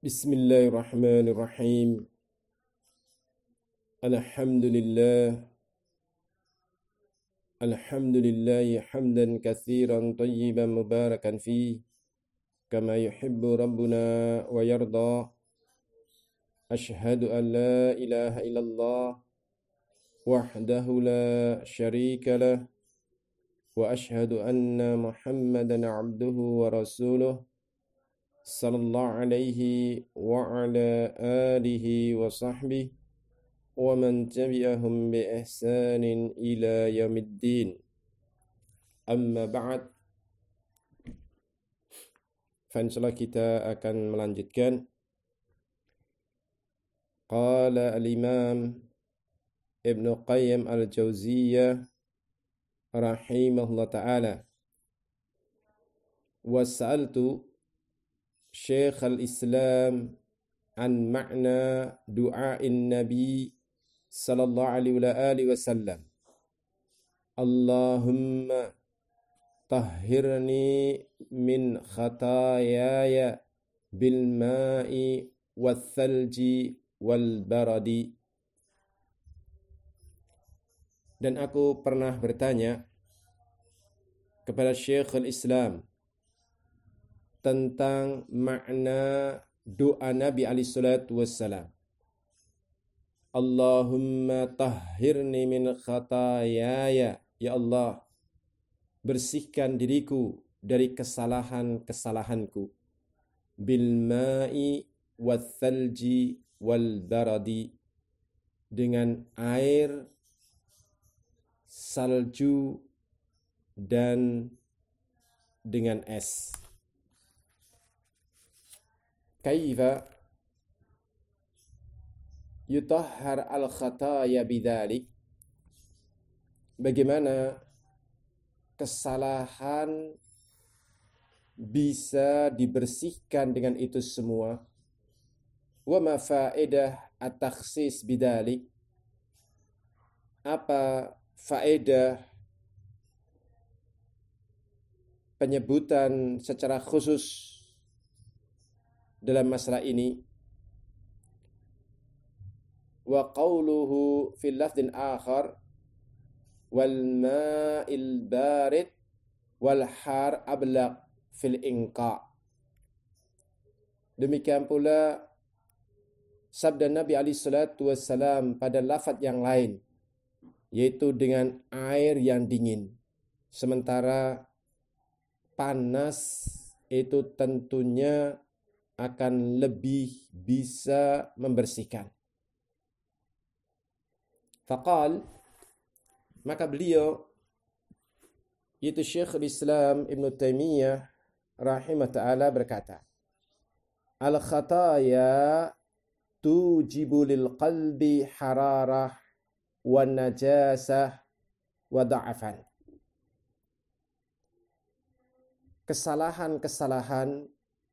Bismillahirrahmanirrahim. Alhamdulillah. Alhamdulillahi hamdan katsiran tayyiban mubarakan fi kama yuhibbu rabbuna wa yarda. Ashhadu an la ilaha illallah wahdahu la syarika lah wa ashhadu anna Muhammadan abduhu wa rasuluh sallallahu alaihi wa ala alihi wa sahbihi wa man tabi'ahum bi ihsanin ila yaumiddin. Amma ba'd. Insyaallah kita akan melanjutkan. Qala al-Imam Ibn Qayyim al-Jauziyah rahimahullah ta'ala, wa sa'altu Syekh al-Islam an ma'na du'a'in Nabi sallallahu alaihi wasallam. Allahumma tahhirni min khataayaya bil ma'i wal thalji wal baradi. Dan aku pernah bertanya kepada Syekhul Islam tentang makna doa Nabi alaihi salatu wassalam. Allahumma tahhirni min khataayaya. Ya Allah, bersihkan diriku dari kesalahan-kesalahanku. Bil ma'i wal thalji wal baradi. Dengan air, salju, dan dengan es. Kaifa yutahhar al-khataya bidzalik? Bagaimana kesalahan bisa dibersihkan dengan itu semua? Wa ma faedah at-takhsis bidzalik? Apa faedah penyebutan secara khusus dalam masalah ini? Wa qawluhu fil lafdin akhar wal ma'il barid wal har ablaq fil inqa. Demikian pula sabda Nabi alaihi salatu wassalam pada lafaz yang lain, yaitu dengan air yang dingin. Sementara panas itu tentunya akan lebih bisa membersihkan. Faqal, maka beliau, yaitu Syekhul Islam Ibn Taimiyah rahimah ta'ala berkata, al-khataya tujibu lil qalbi hararah wa najasah wa da'afan. Kesalahan-kesalahan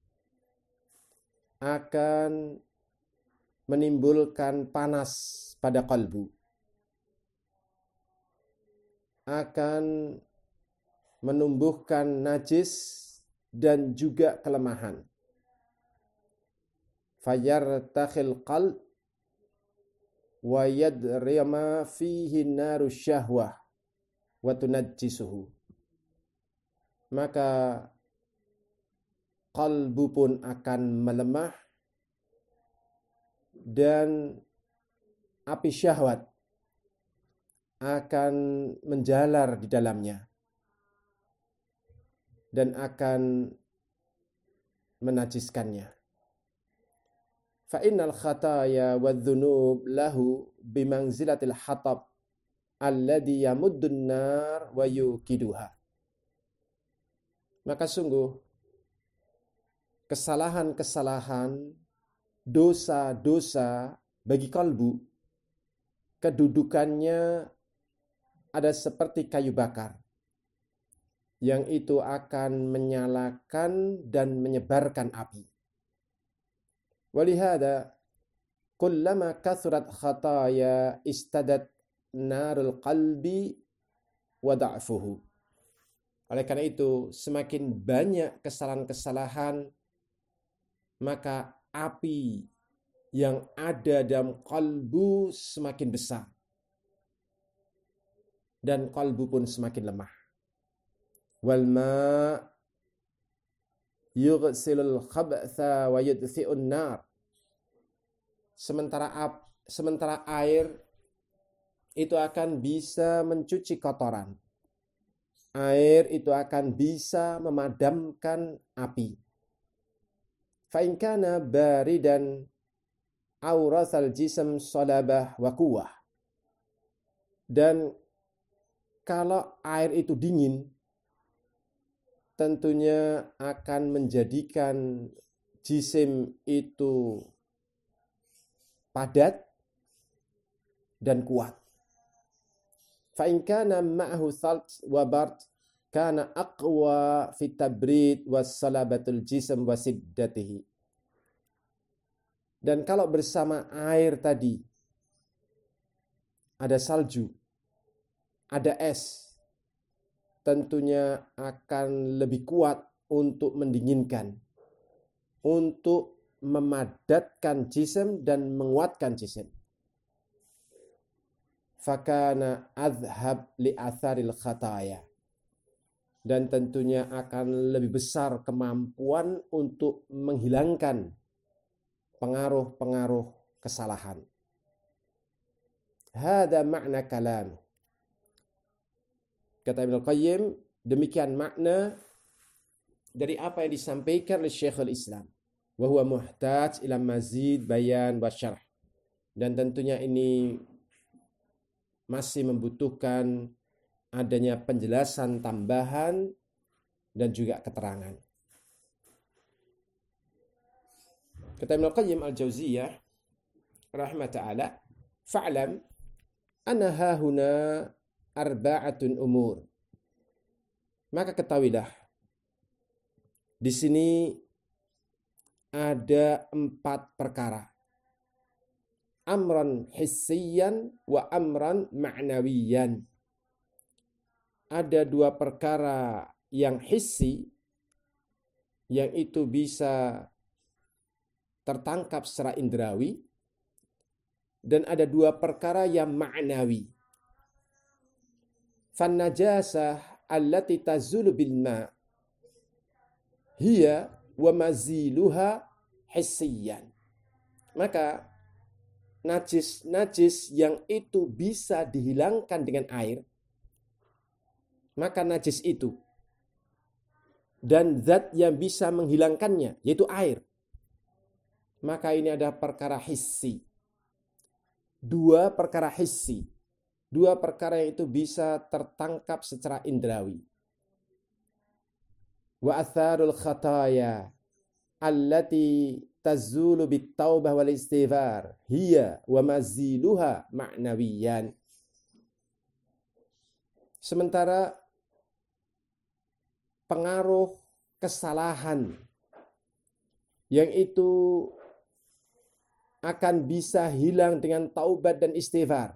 akan menimbulkan panas pada kalbu, akan menumbuhkan najis dan juga kelemahan. Fayartakhil qalb wa yadrima fihi naru syahwah wa tunajjisuhu. Maka kalbu pun akan melemah dan api syahwat akan menjalar di dalamnya dan akan menajiskannya. Fa innal khataya wadh-dhunub lahu bimanzilatil hatab alladhi yamuddun nar wa yuqiduha. Maka sungguh kesalahan-kesalahan, dosa-dosa bagi kalbu, kedudukannya ada seperti kayu bakar, yang itu akan menyalakan dan menyebarkan api. Walihada kullama kathurat khataya istadat narul qalbi wa da'fuhu. Oleh karena itu, semakin banyak kesalahan-kesalahan, maka api yang ada dalam qalbu semakin besar. Dan qalbu pun semakin lemah. Wal ma' yughsilul khabtha wa yudfi'un nar. Sementara air itu akan bisa mencuci kotoran. Air itu akan bisa memadamkan api. Fa in kana baridan awrathal jism salabah wa quwwah. Dan kalau air itu dingin, tentunya akan menjadikan jisim itu padat dan kuat. Fa in kana ma'ahu thalt wa bard kana aqwa fi tabrid was salabatul jism wa siddatihi. Dan kalau bersama air tadi ada salju, ada es, tentunya akan lebih kuat untuk mendinginkan, untuk memadatkan jisim dan menguatkan jisim. Fakana adhab li atharil khataya. Dan tentunya akan lebih besar kemampuan untuk menghilangkan pengaruh-pengaruh kesalahan. Hada makna kalam. Kata Ibnu Qayyim, demikian makna dari apa yang disampaikan oleh Syekhul Islam. Wa huwa muhtaj ila mazid bayan wa syarh. Dan tentunya ini masih membutuhkan adanya penjelasan tambahan dan juga keterangan. Kata Ibnu Qayyim al-Jauziyah rahimah ta'ala, fa'lam anna hahuna arba'atun umur. Maka ketahuilah, di sini ada 4 perkara. Amran hissiyan wa amran ma'nawiyan. Ada 2 perkara yang hissi, yang itu bisa tertangkap secara indrawi, dan ada 2 perkara yang ma'nawi. Fan najasah allati tazulu bil ma' hiya wa maziluha hissiyan. Maka najis yang itu bisa dihilangkan dengan air, maka najis itu dan zat yang bisa menghilangkannya, yaitu air, maka ini ada perkara hissi. 2 perkara hissi. 2 perkara yang itu bisa tertangkap secara indrawi. Wa atharul khataya allati tazulu bit taubah wal istighfar hiya wa maziluha ma'nawiyan. Sementara pengaruh kesalahan yang itu akan bisa hilang dengan taubat dan istighfar,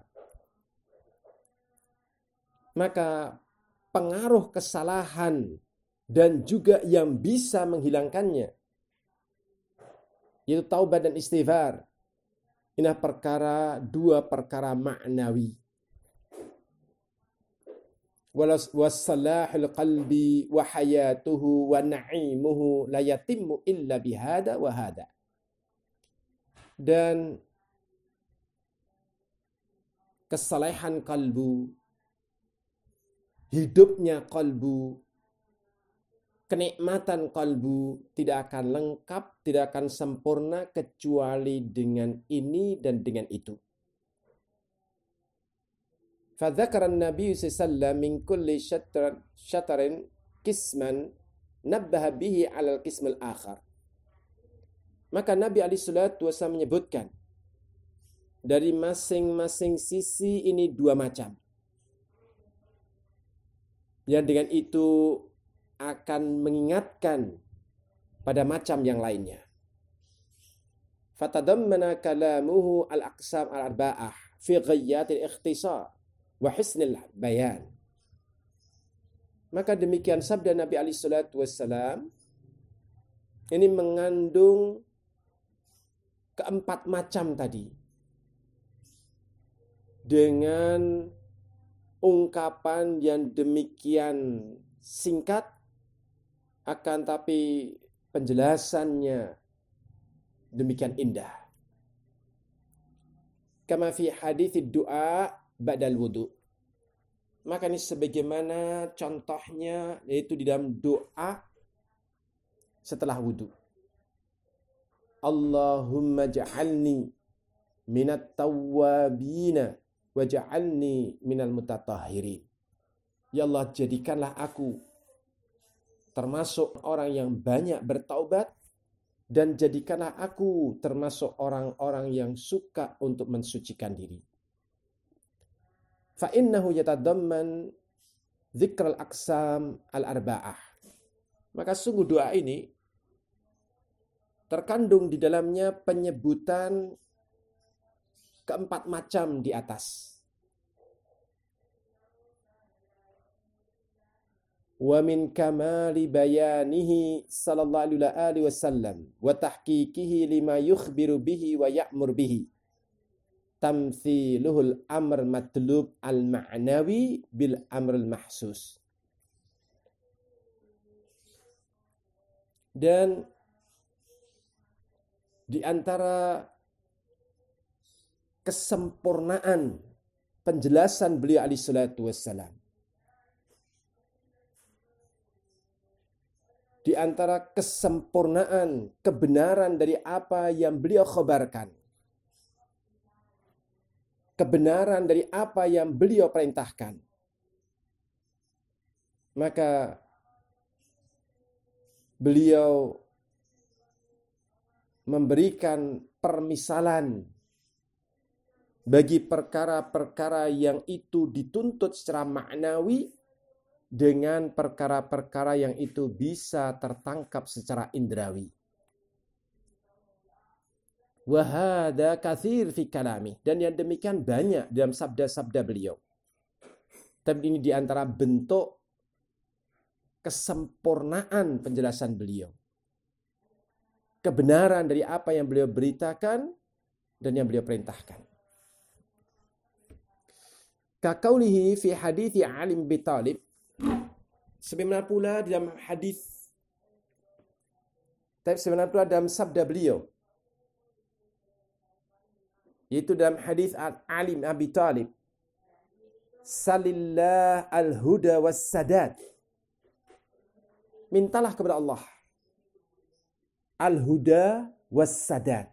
maka pengaruh kesalahan dan juga yang bisa menghilangkannya, yaitu taubat dan istighfar, ini perkara 2 perkara ma'nawi. Wassalahul qalbi wa hayatuhu wa na'imuhu la yatimmu illa bihada wa hada. Dan kesalehan kalbu, hidupnya kalbu, kenikmatan kalbu tidak akan lengkap, tidak akan sempurna kecuali dengan ini dan dengan itu. Fadzakara an-nabiy sallallahu alaihi wasallam min kulli syatarin qisman nabbaha bihi 'ala al-qism al-akhar. Maka Nabi alaihi salatu wasallam menyebutkan dari masing-masing sisi ini 2 macam. Yang dengan itu akan mengingatkan pada macam yang lainnya. Fatadammana kalamuhu al-aqsam al-arba'ah fi ghayatil ikhtisar wa husnil bayan. Maka demikian sabda Nabi alaihi salatu wassalam ini mengandung keempat macam tadi dengan ungkapan yang demikian singkat, akan tapi penjelasannya demikian indah. Kama fi hadits doa ba'dal wudu. Maka ini sebagaimana contohnya, yaitu di dalam doa setelah wudu. Allahumma ja'alni minat tawwabina waj'alni minal mutatahhirin. Ya Allah, jadikanlah aku termasuk orang yang banyak bertaubat, dan jadikanlah aku termasuk orang-orang yang suka untuk mensucikan diri. Fa innahu yatadamman dzikral aqsam al-arba'ah. Maka sungguh doa ini terkandung di dalamnya penyebutan keempat macam di atas. Wa min kamali bayanihi sallallahu alaihi wasallam wa tahqiqihi lima yukhbiru bihi wa ya'mur bihi tamthiluhul amr matlub al-ma'nawi bil amr al-mahsus. Dan di antara kesempurnaan penjelasan beliau alaihi salatu wassalam, di antara kesempurnaan kebenaran dari apa yang beliau khabarkan, kebenaran dari apa yang beliau perintahkan, maka beliau memberikan permisalan bagi perkara-perkara yang itu dituntut secara maknawi dengan perkara-perkara yang itu bisa tertangkap secara indrawi. Wa hadza katsir fi kalami, dan yang demikian banyak dalam sabda-sabda beliau. Tapi ini di antara bentuk kesempurnaan penjelasan beliau. Kebenaran dari apa yang beliau beritakan dan yang beliau perintahkan. Kaqaulihi fi hadithi Ali bin Abi Thalib, sebagaimana pula dalam hadis, tapi sebenarnya pula dalam sabda beliau, yaitu dalam hadis Ali bin Abi Thalib, salillah al-huda was-sadad. Mintalah kepada Allah al-huda was-sadad,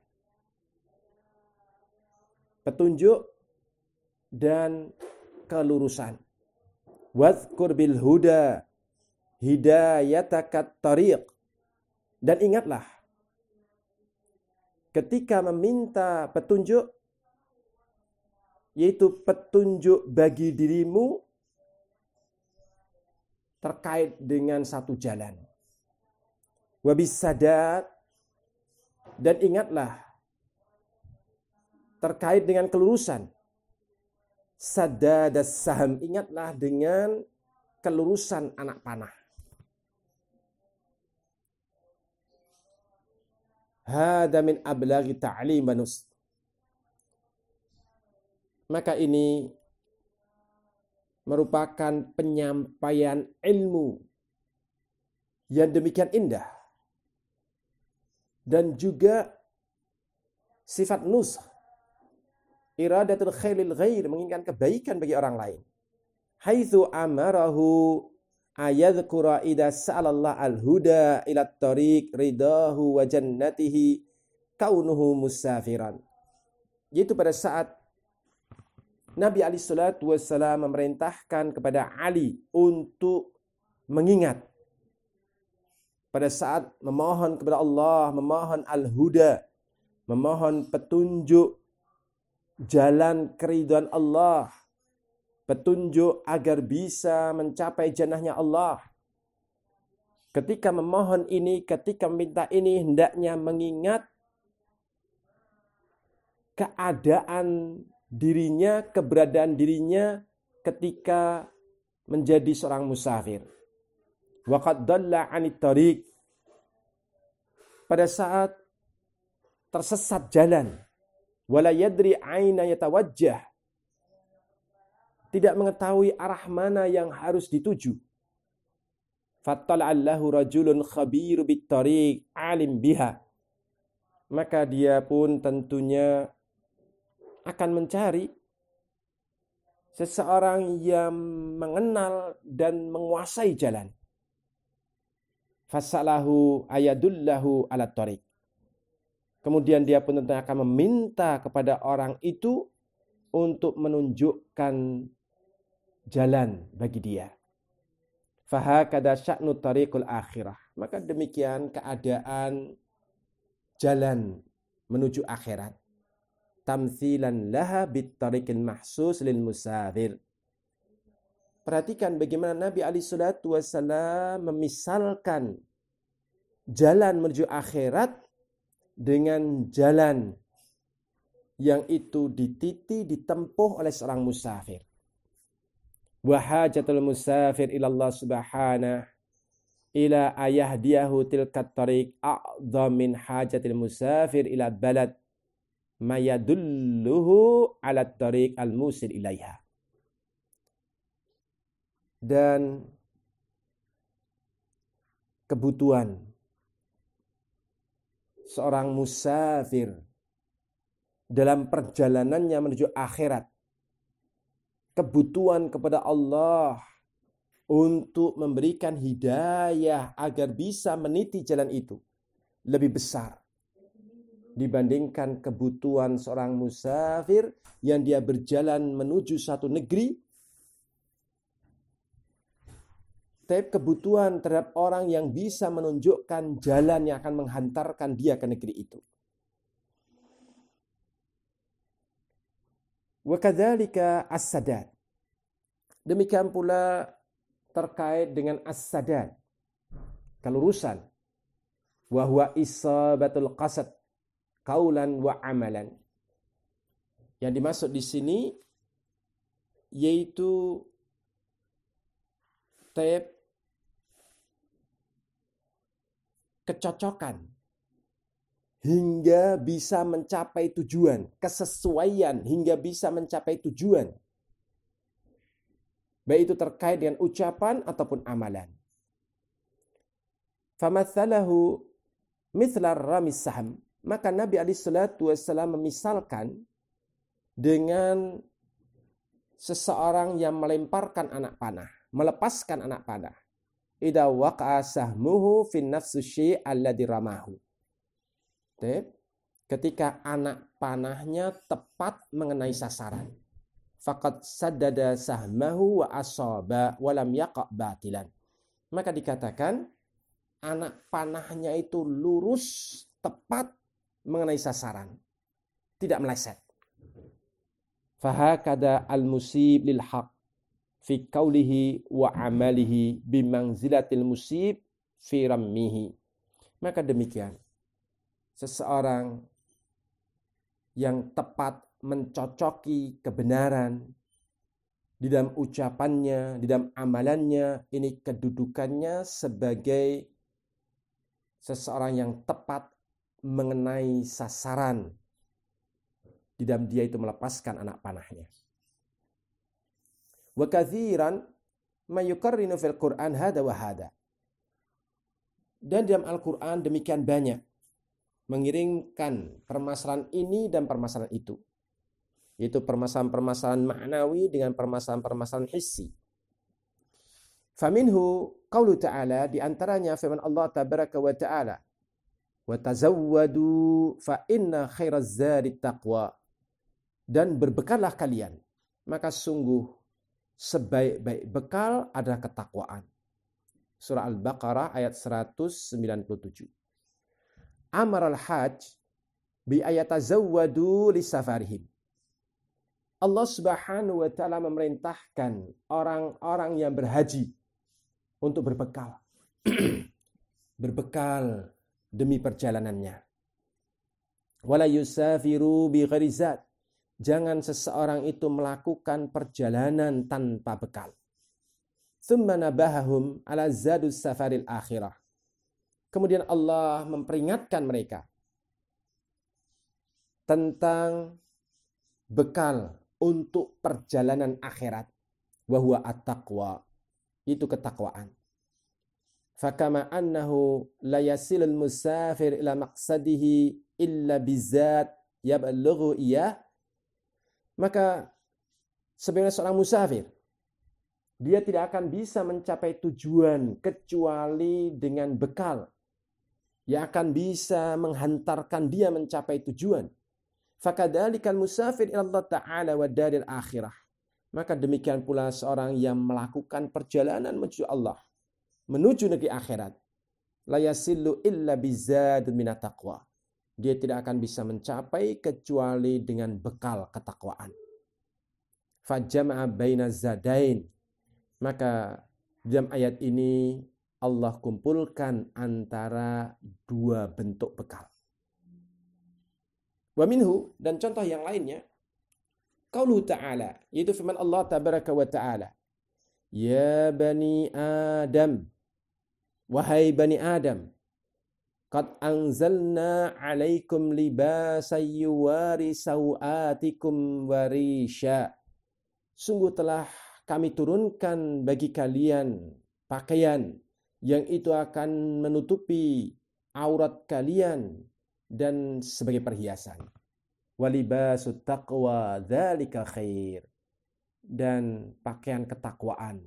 petunjuk dan kelurusan. Wadhkur bil huda hidayatakat tariq. Dan ingatlah, ketika meminta petunjuk, yaitu petunjuk bagi dirimu terkait dengan satu jalan. Wabis sadad, dan ingatlah terkait dengan kelurusan. Sadadas saham, ingatlah dengan kelurusan anak panah. Hada min ablaghi ta'lim manus. Maka ini merupakan penyampaian ilmu yang demikian indah, dan juga sifat nusх, iradatul khairil ghair, menginginkan kebaikan bagi orang lain. Haitsu amarahu ayadhkura idza sa'alallah al-huda ila tariq ridahu wa jannatihi kaunuhu musafiran. Yaitu pada saat Nabi alaihi salatu wassalam memerintahkan kepada Ali untuk mengingat pada saat memohon kepada Allah, memohon al-huda, memohon petunjuk jalan keridhaan Allah, petunjuk agar bisa mencapai jannahnya Allah. Ketika memohon ini, ketika meminta ini, hendaknya mengingat keadaan dirinya, keberadaan dirinya ketika menjadi seorang musafir. Wa qad dalla 'anit tariq, pada saat tersesat jalan. Wala yadri aina yatawajjah. Tidak mengetahui arah mana yang harus dituju. Fattala'allahu rajulun khabiru bittariq alim biha. Maka dia pun tentunya akan mencari seseorang yang mengenal dan menguasai jalan. Fasalahu ayadullahu ala tariq. Kemudian dia pun tentunya akan meminta kepada orang itu untuk menunjukkan jalan bagi dia. Fahakada sya'nu tariqul akhirah. Maka demikian keadaan jalan menuju akhirat. Tamthilan laha bittariqil mahsus lil musafir. Perhatikan bagaimana Nabi alaihi salatu wasallam memisalkan jalan menuju akhirat dengan jalan yang itu ditempuh oleh seorang musafir. Wa hajatul musafir ila Allah subhanahu ila ayahdiyahu tilkat tariq a'dham min hajatil musafir ila balad mayadulluhu ala tariq al-musil ilaiha. Dan kebutuhan seorang musafir dalam perjalanannya menuju akhirat, kebutuhan kepada Allah untuk memberikan hidayah agar bisa meniti jalan itu lebih besar dibandingkan kebutuhan seorang musafir yang dia berjalan menuju satu negeri. Tapi kebutuhan terhadap orang yang bisa menunjukkan jalan yang akan menghantarkan dia ke negeri itu. Wa kadzalika as-sadad. Demikian pula terkait dengan as-sadad, kelurusan. Wa huwa isabatul qasad qaulan wa amalan. Yang dimaksud di sini yaitu kecocokan hingga bisa mencapai tujuan, kesesuaian hingga bisa mencapai tujuan. Baik itu terkait dengan ucapan ataupun amalan. Famathalahu mithla ramis saham. Maka Nabi alaihi salatu wasallam memisalkan dengan seseorang yang melemparkan anak panah, melepaskan anak panah. Idza waqa'a sahmuhu fi nafsi syai' alladhi ramahu. Ketika anak panahnya tepat mengenai sasaran. Faqad saddada sahmahu wa asaba wa lam yaqa' batilan. Maka dikatakan anak panahnya itu lurus, tepat mengenai sasaran. Tidak meleset. Fahakada al-musib lil haq fi qawlihi wa amalihi bimangzilatil musib fi rammihi. Maka demikian seseorang yang tepat mencocoki kebenaran di dalam ucapannya, di dalam amalannya, ini kedudukannya sebagai seseorang yang tepat mengenai sasaran di dalam dia itu melepaskan anak panahnya. Wa katsiran ma yukarrinu fil Qur'an hada wa hada. Dan dalam Al-Qur'an demikian banyak mengiringkan permasalahan ini dan permasalahan itu. Yaitu permasalahan-permasalahan ma'nawi dengan permasalahan-permasalahan hissi. Faminhu qaulu ta'ala, di antaranya firman Allah tabaraka wa ta'ala, wa tazawwadu fa inna khairaz zadi taqwa. Dan berbekallah kalian, maka sungguh sebaik-baik bekal adalah ketakwaan. Surah Al-Baqarah ayat 197. Amar al-hajj bi ayatazawwadu li safarihim. Allah Subhanahu wa taala memerintahkan orang-orang yang berhaji untuk berbekal. Berbekal demi perjalanannya. Wala yusafiru bi ghairi zad. Jangan seseorang itu melakukan perjalanan tanpa bekal. Tsumma nabahahum ala zadus safaril akhirah. Kemudian Allah memperingatkan mereka tentang bekal untuk perjalanan akhirat. Wa huwa at-taqwa, itu ketakwaan. Fakama annahu la yasilul musafir ila maqsadihi illa bizat yablughu iyah. Maka sebenarnya seorang musafir, dia tidak akan bisa mencapai tujuan kecuali dengan bekal yang akan bisa menghantarkan dia mencapai tujuan. Fakadzalikal musafir ila Allah Ta'ala wa daril akhirah. Maka demikian pula seorang yang melakukan perjalanan menuju Allah, menuju negeri akhirat. La yasillu illa bizadin minat taqwa. Dia tidak akan bisa mencapai kecuali dengan bekal ketakwaan. Fajama'a baina zadain. Maka dalam ayat ini Allah kumpulkan antara dua bentuk bekal. Wa minhu, dan contoh yang lainnya, qauluhu ta'ala, yaitu firman Allah tabaraka wa ta'ala, ya bani Adam, wahai bani Adam, qad anzalna alaikum libasan yuwari sawatikum warisha. Sungguh telah kami turunkan bagi kalian pakaian yang itu akan menutupi aurat kalian dan sebagai perhiasan. Walibasut taqwa dzalika khair. Dan pakaian ketakwaan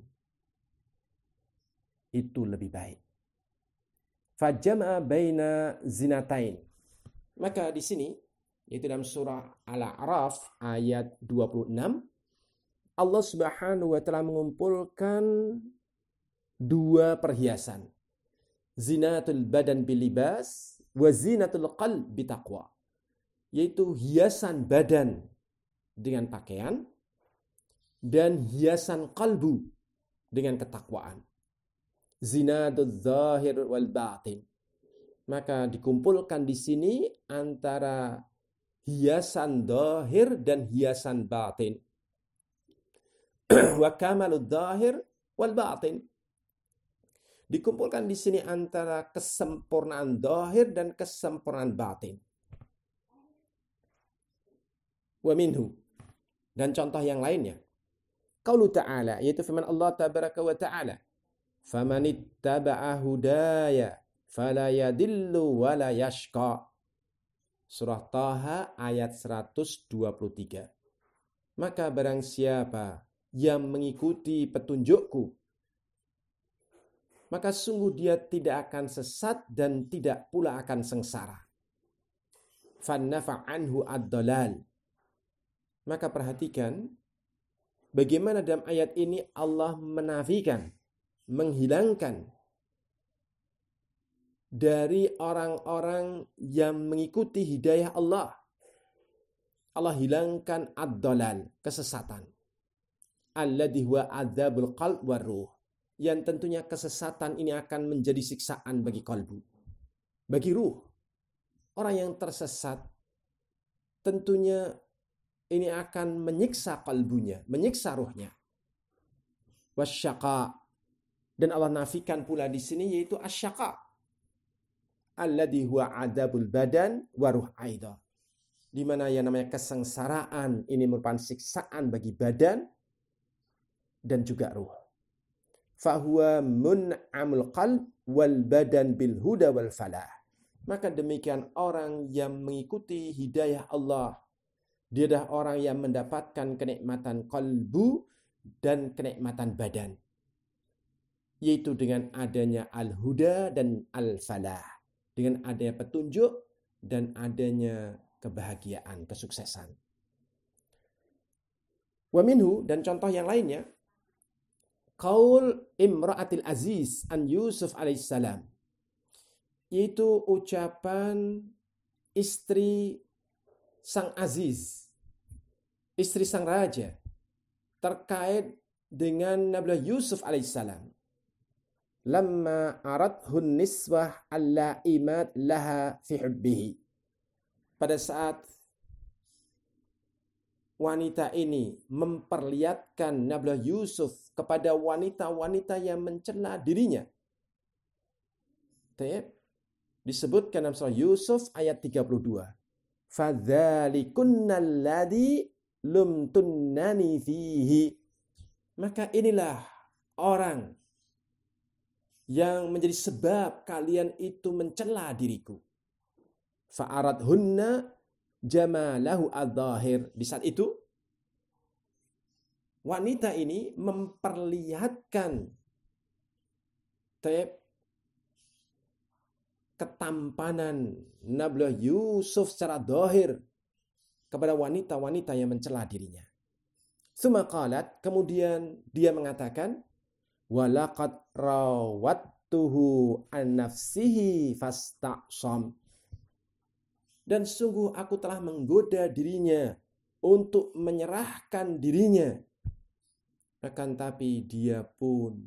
itu lebih baik. Fajama'a baina zinatain. Maka di sini, yaitu dalam surah Al-A'raf ayat 26, Allah Subhanahu wa taala mengumpulkan dua perhiasan. Zinatul badan bilibas wa zinatul qalb bitaqwa. Yaitu hiasan badan dengan pakaian dan hiasan kalbu dengan ketakwaan. Zinatul zahir wal batin. Maka dikumpulkan di sini antara hiasan zahir dan hiasan batin. Wa kamalud zahir wal batin. Dikumpulkan di sini antara kesempurnaan zahir dan kesempurnaan batin. Wa minhu, dan contoh yang lainnya, qaulu ta'ala, yaitu firman Allah tabaraka wa ta'ala, famanittaba'a hudaya fala yadillu wala yashqa. Surah Taha ayat 123. Maka barang siapa yang mengikuti petunjukku, maka sungguh dia tidak akan sesat dan tidak pula akan sengsara. Fannafa anhu ad-dalal. Maka perhatikan bagaimana dalam ayat ini Allah menafikan, menghilangkan dari orang-orang yang mengikuti hidayah Allah. Allah hilangkan ad-dalal, kesesatan. Alladhi huwa adzabul qalb war ruh. Yang tentunya kesesatan ini akan menjadi siksaan bagi kalbu, bagi ruh. Orang yang tersesat tentunya ini akan menyiksa kalbunya, menyiksa ruhnya. Wasyaqa, dan Allah nafikan pula di sini yaitu asyaqa. Alladhi huwa adzabul badan wa ruh aidha. Di mana yang namanya kesengsaraan ini merupakan siksaan bagi badan dan juga ruh. Fahuwa mun'amul qalb wal badan bil huda wal falah. Maka demikian orang yang mengikuti hidayah Allah, dia adalah orang yang mendapatkan kenikmatan kalbu dan kenikmatan badan. Yaitu dengan adanya al-huda dan al-falah. Dengan adanya petunjuk dan adanya kebahagiaan, kesuksesan. Wa minhu, dan contoh yang lainnya, qaul imra'atil aziz an Yusuf alaihissalam. Yaitu ucapan istri sang aziz, istri sang raja, terkait dengan Nabi Yusuf alaihissalam. Lamma arathun niswah allaimat laha fi hubbihi. Pada saat wanita ini memperlihatkan Nabi Yusuf kepada wanita-wanita yang mencela dirinya. Disebutkan dalam surah Yusuf ayat 32. fadzalikunnalladzi lumtunnani fihi. Maka inilah orang yang menjadi sebab kalian itu mencela diriku. Fa'aradhunna jamalahu adzahir. Di saat itu wanita ini memperlihatkan ketampanan Nabi Yusuf secara zahir kepada wanita-wanita yang mencela dirinya. Tsumma qalat, kemudian dia mengatakan, walaqad rawattuhu an nafsihi fasta'sam. Dan sungguh aku telah menggoda dirinya untuk menyerahkan dirinya. Akan tapi dia pun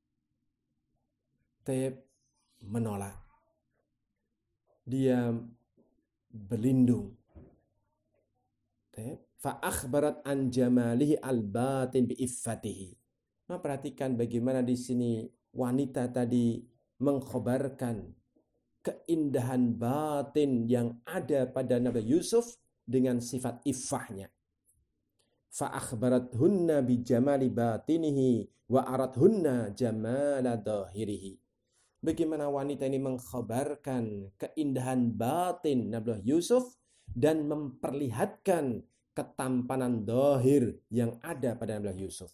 menolak. Dia berlindung. Fa akhbarat an jamalihi al-batin bi iffatihi. Nah, perhatikan bagaimana di sini wanita tadi mengkhabarkan keindahan batin yang ada pada Nabi Yusuf dengan sifat iffahnya. Fa akhbarathunna bi jamali batinihi wa arathunna jamala dhahirihi. Bagaimana wanita ini mengkhabarkan keindahan batin Nabi Yusuf dan memperlihatkan ketampanan zahir yang ada pada Nabi Yusuf.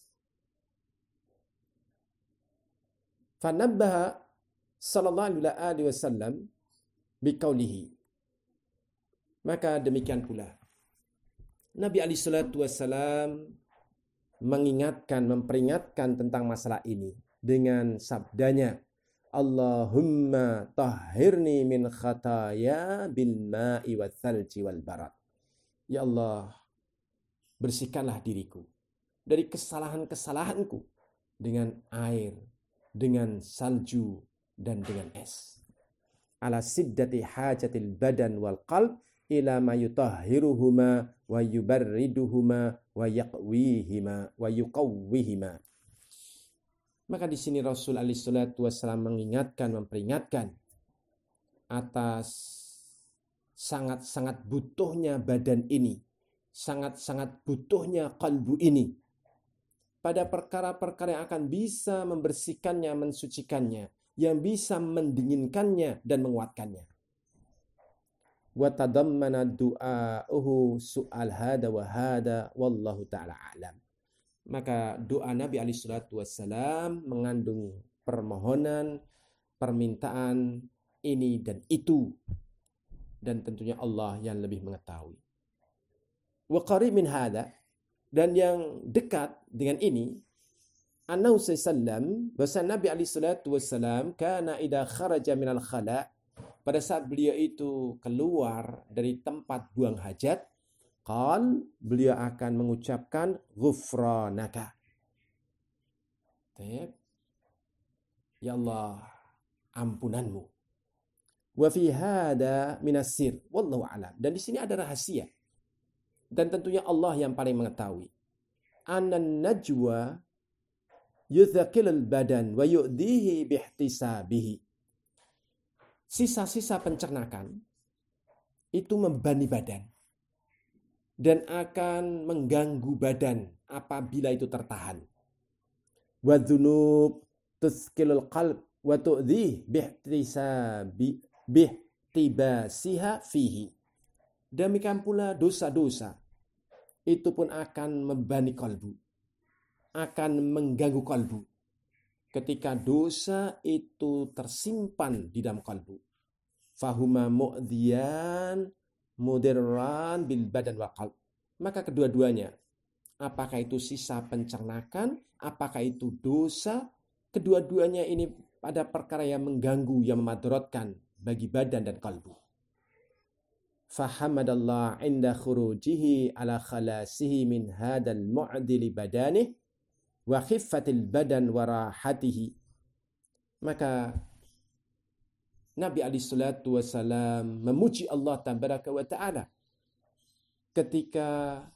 Fanabbaha sallallahu alaihi wasallam biqaulihi. Maka demikian pula Nabi alaihi salatu wasallam mengingatkan, memperingatkan tentang masalah ini dengan sabdanya, Allahumma tahhirni min khataya bil ma'i wal thalji wal barad. Ya Allah, bersihkanlah diriku dari kesalahan-kesalahanku dengan air, dengan salju, dan dengan es. Ala siddati hajatil badan wal qalb ila ma yutahhiruhuma wa yubarriduhuma wa yaqwihima wa yuqawwihima. Maka di sini Rasul alaihi salatu wasallam mengingatkan, memperingatkan atas sangat-sangat butuhnya badan ini, sangat-sangat butuhnya kalbu ini pada perkara-perkara yang akan bisa membersihkannya, mensucikannya, yang bisa mendinginkannya dan menguatkannya. Wa tadammana du'a'uhu su'al hada wa hada wallahu ta'ala a'lam. Maka doa Nabi alaihi salatu wassalam mengandung permohonan, permintaan ini dan itu, dan tentunya Allah yang lebih mengetahui. Wa qarib min hada, dan yang dekat dengan ini, annahu sallam, bahwa Nabi alaihi salatu wassalam kana idza kharaja minal khala, pada saat beliau itu keluar dari tempat buang hajat, beliau akan mengucapkan ghufranaka. Ya Allah, ampunanmu. Wa fi hada minasir wallahu a'lam. Dan di sini ada rahasia. Dan tentunya Allah yang paling mengetahui. Anan najwa yuthaqilul badan wa yu'dihi bihtisabihi. Sisa-sisa pencernakan itu membani badan dan akan mengganggu badan apabila itu tertahan. Wa dzunub tuskilul qalb wa tu'dhi bihtibasiha fihi. Demikian pula dosa-dosa itu pun akan membani kalbu, akan mengganggu kalbu ketika dosa itu tersimpan di dalam kalbu. Fahuma mu'dhiyan mudirran bil badan wa qalb. Maka kedua-duanya, apakah itu sisa pencernakan, apakah itu dosa, kedua-duanya ini pada perkara yang mengganggu, yang memadaratkan bagi badan dan kalbu. Fahamadallah inda khurujihi ala khalasihi min hadal mu'dili badanih wa khiffatil badan wa rahatihi. Maka Nabi alaihi salatu wasallam memuji Allah tabaraka wa ta'ala ketika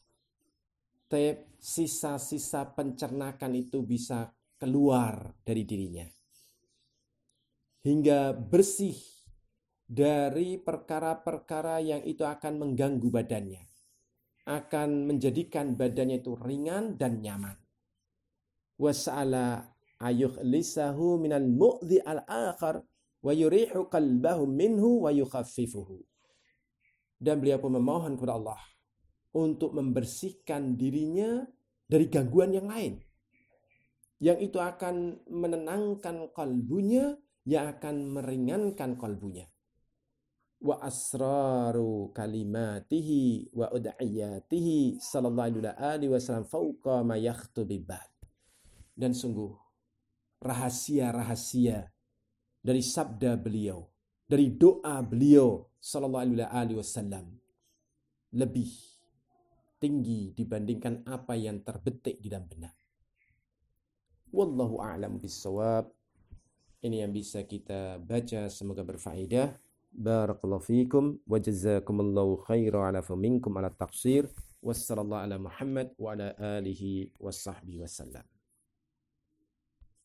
sisa-sisa pencernakan itu bisa keluar dari dirinya hingga bersih dari perkara-perkara yang itu akan mengganggu badannya, akan menjadikan badannya itu ringan dan nyaman. Wasa'ala ayukhlisahu minal mu'dhi al-akhar wa yurihu qalbahu minhu wa yukhaffifuhu. Dan beliau pun memohon kepada Allah untuk membersihkan dirinya dari gangguan yang lain, yang itu akan menenangkan kalbunya, yang akan meringankan kalbunya. Wa asraru kalimatihi wa ud'iyatihi sallallahu alaihi wasallam fauqa ma yakhtubi bal. Dan sungguh rahasia-rahasia dari sabda beliau, dari doa beliau sallallahu alaihi wasallam lebih tinggi dibandingkan apa yang terbetik di dalam benak. Wallahu a'lam bissawab. Ini yang bisa kita baca, semoga berfaedah. Barakallahu fikum wa jazakumullahu khairan ala faminkum ala taqsir. Wassallallahu ala Muhammad wa ala alihi washabbihi wasallam.